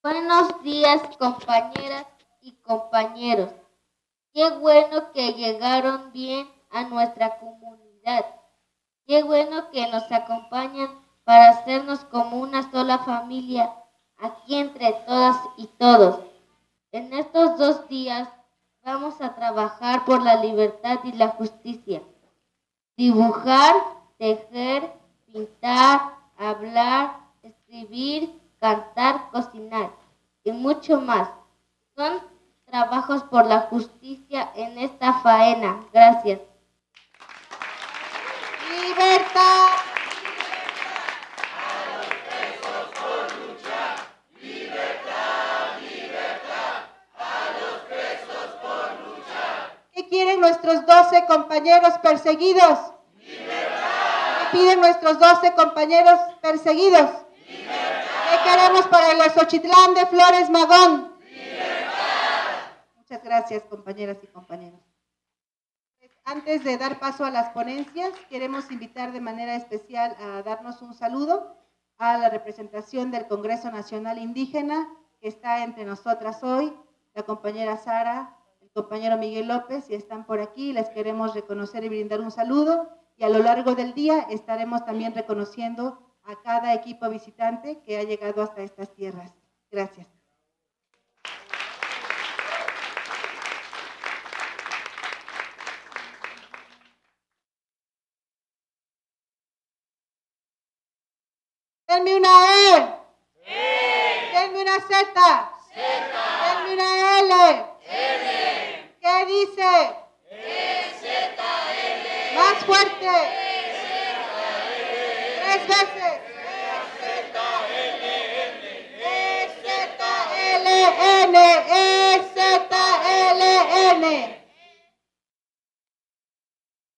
Buenos días, compañeras y compañeros. Qué bueno que llegaron bien a nuestra comunidad. Qué bueno que nos acompañan para hacernos como una sola familia, aquí entre todas y todos. En estos 2 días vamos a trabajar por la libertad y la justicia. Dibujar, tejer, pintar, hablar, escribir, cantar, cocinar y mucho más. Son trabajos por la justicia en esta faena. Gracias. ¡Libertad! ¿Qué quieren nuestros 12 compañeros perseguidos? ¡Libertad! ¿Qué piden nuestros 12 compañeros perseguidos? ¡Libertad! ¿Qué queremos para el Xochitlán de Flores Magón? ¡Libertad! Muchas gracias, compañeras y compañeros. Antes de dar paso a las ponencias, queremos invitar de manera especial a darnos un saludo a la representación del Congreso Nacional Indígena que está entre nosotras hoy, la compañera Sara, el compañero Miguel López, si están por aquí, les queremos reconocer y brindar un saludo, y a lo largo del día estaremos también reconociendo a cada equipo visitante que ha llegado hasta estas tierras. Gracias. Denme una E. Denme una Z. Denme una L. ¿Qué dice? E-Z-L. Más fuerte. E-Z-L. 3 veces. E-Z-L-N. E-Z-L-N.